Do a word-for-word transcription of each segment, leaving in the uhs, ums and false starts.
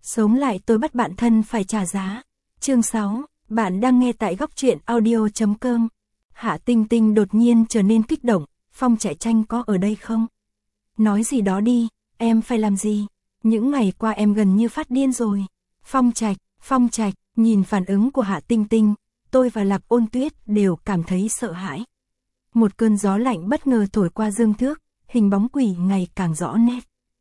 Sống lại tôi bắt bạn thân phải trả giá. Chương sáu, bạn đang nghe tại góc truyện audio chấm com. Hạ Tinh Tinh đột nhiên trở nên kích động, Phong Trạch Tranh có ở đây không? Nói gì đó đi, em phải làm gì? Những ngày qua em gần như phát điên rồi. Phong Trạch, Phong Trạch, nhìn phản ứng của Hạ Tinh Tinh, tôi và Lạc Ôn Tuyết đều cảm thấy sợ hãi. Một cơn gió lạnh bất ngờ thổi qua Dương Thước, hình bóng quỷ ngày càng rõ nét.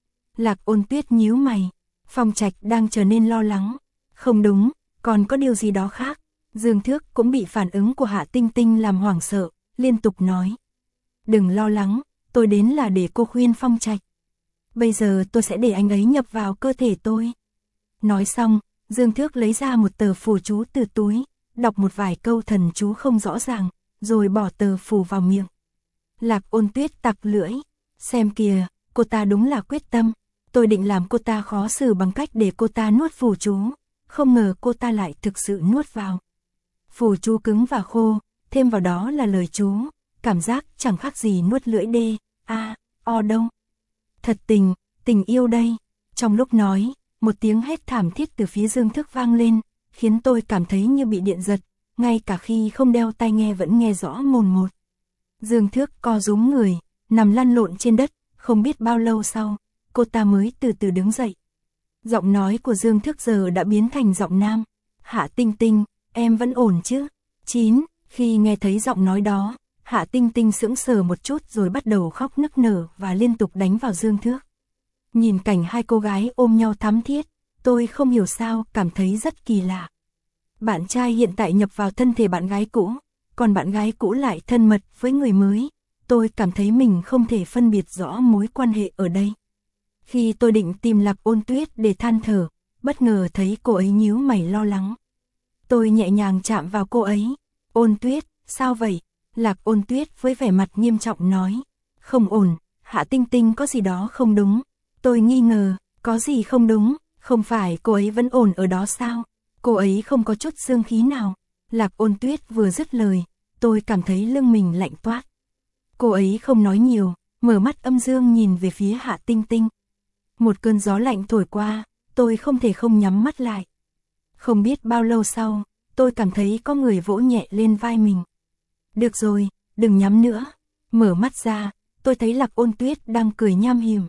Lạc Ôn Tuyết nhíu mày, Phong Trạch đang trở nên lo lắng. Không đúng, còn có điều gì đó khác. Dương Thước cũng bị phản ứng của Hạ Tinh Tinh làm hoảng sợ, liên tục nói. Đừng lo lắng, tôi đến là để cô khuyên Phong Trạch. Bây giờ tôi sẽ để anh ấy nhập vào cơ thể tôi. Nói xong, Dương Thước lấy ra một tờ phù chú từ túi, đọc một vài câu thần chú không rõ ràng, rồi bỏ tờ phù vào miệng. Lạc Ôn Tuyết tặc lưỡi, xem kìa, cô ta đúng là quyết tâm. Tôi định làm cô ta khó xử bằng cách để cô ta nuốt phù chú, không ngờ cô ta lại thực sự nuốt vào. Phù chú cứng và khô, thêm vào đó là lời chú, cảm giác chẳng khác gì nuốt lưỡi đê, a, o đâu. Thật tình, tình yêu đây. Trong lúc nói, một tiếng hét thảm thiết từ phía Dương Thước vang lên, khiến tôi cảm thấy như bị điện giật, ngay cả khi không đeo tai nghe vẫn nghe rõ mồn một. Dương Thước co rúm người, nằm lăn lộn trên đất, không biết bao lâu sau, cô ta mới từ từ đứng dậy. Giọng nói của Dương Thước giờ đã biến thành giọng nam. Hạ Tinh Tinh, em vẫn ổn chứ? Chín, khi nghe thấy giọng nói đó, Hạ Tinh Tinh sững sờ một chút rồi bắt đầu khóc nức nở và liên tục đánh vào Dương Thước. Nhìn cảnh hai cô gái ôm nhau thắm thiết, tôi không hiểu sao cảm thấy rất kỳ lạ. Bạn trai hiện tại nhập vào thân thể bạn gái cũ, còn bạn gái cũ lại thân mật với người mới. Tôi cảm thấy mình không thể phân biệt rõ mối quan hệ ở đây. Khi tôi định tìm Lạc Ôn Tuyết để than thở, bất ngờ thấy cô ấy nhíu mày lo lắng. Tôi nhẹ nhàng chạm vào cô ấy. Ôn Tuyết, sao vậy? Lạc Ôn Tuyết với vẻ mặt nghiêm trọng nói. Không ổn, Hạ Tinh Tinh có gì đó không đúng. Tôi nghi ngờ, có gì không đúng, không phải cô ấy vẫn ổn ở đó sao? Cô ấy không có chút dương khí nào. Lạc Ôn Tuyết vừa dứt lời, tôi cảm thấy lưng mình lạnh toát. Cô ấy không nói nhiều, mở mắt âm dương nhìn về phía Hạ Tinh Tinh. Một cơn gió lạnh thổi qua, tôi không thể không nhắm mắt lại. Không biết bao lâu sau, tôi cảm thấy có người vỗ nhẹ lên vai mình. Được rồi, đừng nhắm nữa. Mở mắt ra, tôi thấy Lạc Ôn Tuyết đang cười nham hiểm.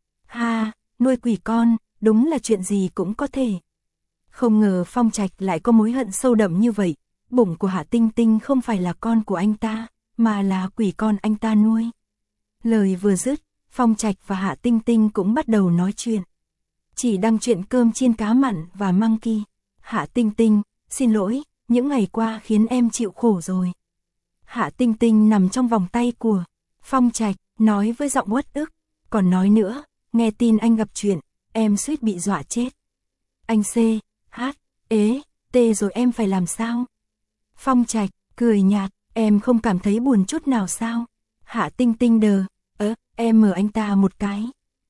Ha, nuôi quỷ con, đúng là chuyện gì cũng có thể. Không ngờ Phong Trạch lại có mối hận sâu đậm như vậy. Bụng của Hạ Tinh Tinh không phải là con của anh ta, mà là quỷ con anh ta nuôi. Lời vừa dứt, Phong Trạch và Hạ Tinh Tinh cũng bắt đầu nói chuyện. Chỉ đăng chuyện cơm chiên cá mặn và monkey. Hạ Tinh Tinh, xin lỗi, những ngày qua khiến em chịu khổ rồi. Hạ Tinh Tinh nằm trong vòng tay của Phong Trạch, nói với giọng uất ức. Còn nói nữa, nghe tin anh gặp chuyện, em suýt bị dọa chết. Anh C, H, ế, T rồi em phải làm sao? Phong Trạch, cười nhạt, em không cảm thấy buồn chút nào sao? Hạ Tinh Tinh đờ, ớ, em mở anh ta một cái.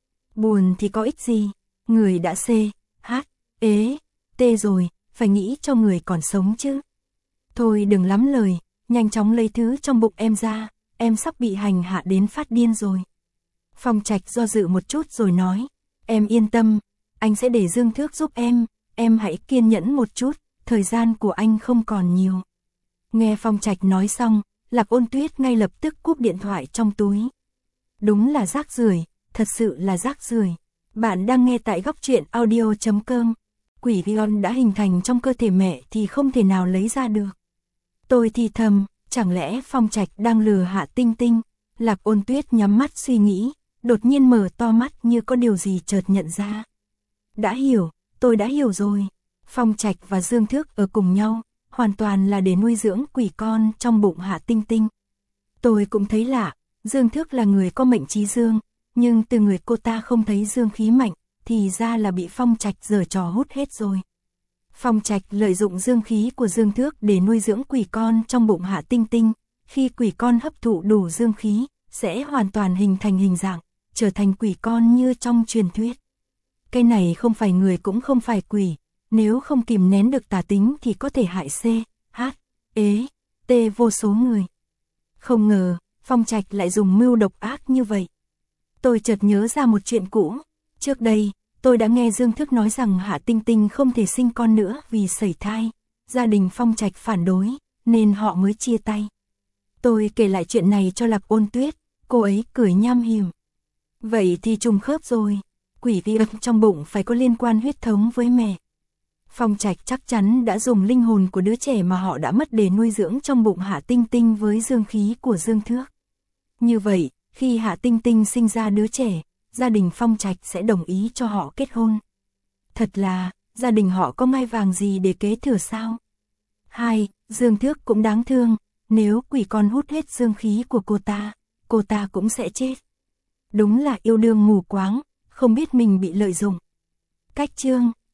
Buồn thì có ích gì, người đã C, H, ế, T rồi, phải nghĩ cho người còn sống chứ. Thôi đừng lắm lời, nhanh chóng lấy thứ trong bụng em ra, em sắp bị hành hạ đến phát điên rồi. Phong Trạch do dự một chút rồi nói, em yên tâm, anh sẽ để Dương Thước giúp em, em hãy kiên nhẫn một chút, thời gian của anh không còn nhiều. Nghe Phong Trạch nói xong, Lạc Ôn Tuyết ngay lập tức cúp điện thoại trong túi. Đúng là rác rưởi, thật sự là rác rưởi. Bạn đang nghe tại góc truyện audio chấm com. Quỷ Vion đã hình thành trong cơ thể mẹ thì không thể nào lấy ra được. Tôi thì thầm, chẳng lẽ Phong Trạch đang lừa Hạ Tinh Tinh? Lạc Ôn Tuyết nhắm mắt suy nghĩ, đột nhiên mở to mắt như có điều gì chợt nhận ra. Đã hiểu, tôi đã hiểu rồi. Phong Trạch và Dương Thước ở cùng nhau, hoàn toàn là để nuôi dưỡng quỷ con trong bụng Hạ Tinh Tinh. Tôi cũng thấy lạ, Dương Thước là người có mệnh trí dương, nhưng từ người cô ta không thấy dương khí mạnh, thì ra là bị Phong Trạch giở trò hút hết rồi. Phong Trạch lợi dụng dương khí của Dương Thước để nuôi dưỡng quỷ con trong bụng Hạ Tinh Tinh, khi quỷ con hấp thụ đủ dương khí, sẽ hoàn toàn hình thành hình dạng, trở thành quỷ con như trong truyền thuyết. Cái này không phải người cũng không phải quỷ, nếu không kìm nén được tà tính thì có thể hại C, H, ế, T vô số người. Không ngờ, Phong Trạch lại dùng mưu độc ác như vậy. Tôi chợt nhớ ra một chuyện cũ. Trước đây, tôi đã nghe Dương Thức nói rằng Hạ Tinh Tinh không thể sinh con nữa vì sẩy thai. Gia đình Phong Trạch phản đối, nên họ mới chia tay. Tôi kể lại chuyện này cho Lạc Ôn Tuyết, cô ấy cười nham hiểm. Vậy thì trùng khớp rồi, quỷ vi âm trong bụng phải có liên quan huyết thống với mẹ. Phong Trạch chắc chắn đã dùng linh hồn của đứa trẻ mà họ đã mất để nuôi dưỡng trong bụng Hạ Tinh Tinh với dương khí của Dương Thước. Như vậy, khi Hạ Tinh Tinh sinh ra đứa trẻ, gia đình Phong Trạch sẽ đồng ý cho họ kết hôn. Thật là, gia đình họ có ngai vàng gì để kế thừa sao? Hai, Dương Thước cũng đáng thương, nếu quỷ con hút hết dương khí của cô ta, cô ta cũng sẽ chết. Đúng là yêu đương mù quáng, không biết mình bị lợi dụng. Cách chương